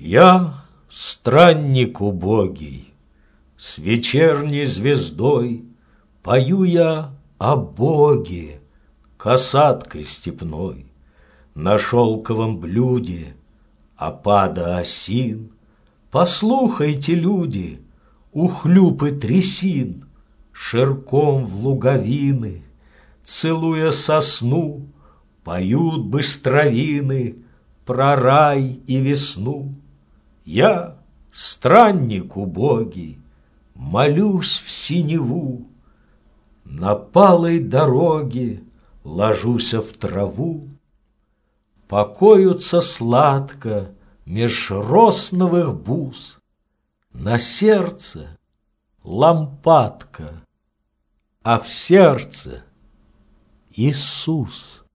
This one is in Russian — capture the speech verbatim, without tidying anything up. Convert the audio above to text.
Я странник убогий, с вечерней звездой пою я о Боге касаткой степной. На шелковом блюде опада осин послухайте, люди, ухлюпы трясин ширком в луговины, целуя сосну, поют быстровины про рай и весну. Я, странник убогий, молюсь в синеву, на палой дороге ложуся в траву, покоются сладко меж росновых бус, на сердце лампадка, а в сердце Иисус.